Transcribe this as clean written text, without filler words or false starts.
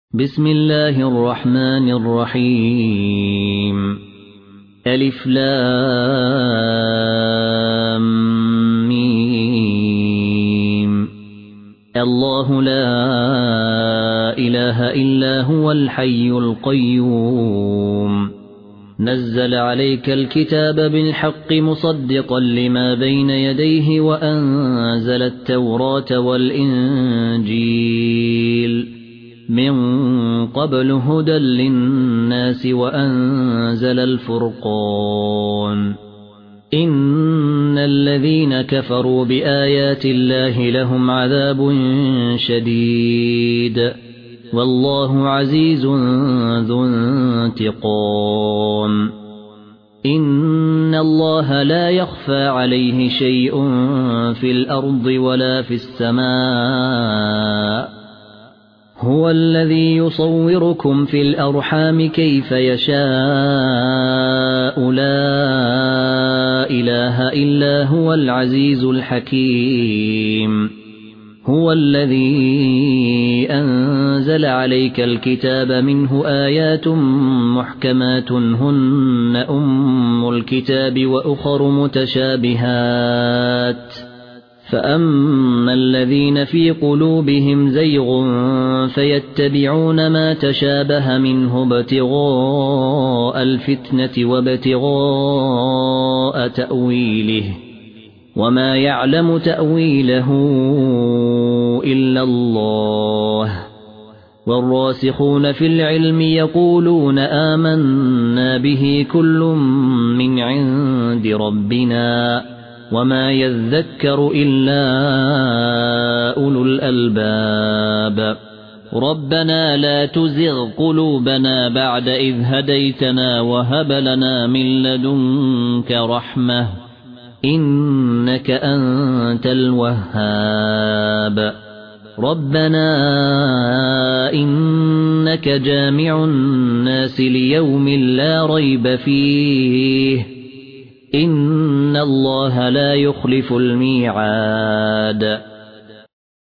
بسم الله الرحمن الرحيم ألف لام ميم الله لا إله إلا هو الحي القيوم نزل عليك الكتاب بالحق مصدقا لما بين يديه وأنزل التوراة والإنجيل من قبل هدى للناس وأنزل الفرقان إن الذين كفروا بآيات الله لهم عذاب شديد والله عزيز ذو انتقام إن الله لا يخفى عليه شيء في الأرض ولا في السماء هو الذي يصوركم في الأرحام كيف يشاء لا إله إلا هو العزيز الحكيم هو الذي أنزل عليك الكتاب منه آيات محكمات هن أم الكتاب وأخر متشابهات فأما الذين في قلوبهم زيغ فيتبعون ما تشابه منه ابتغاء الفتنة وابتغاء تأويله وما يعلم تأويله إلا الله والراسخون في العلم يقولون آمنا به كل من عند ربنا وما يذكر إلا أولو الألباب ربنا لا تزغ قلوبنا بعد إذ هديتنا وهب لنا من لدنك رحمة إنك أنت الوهاب ربنا إنك جامع الناس ليوم لا ريب فيه إن الله لا يخلف الميعاد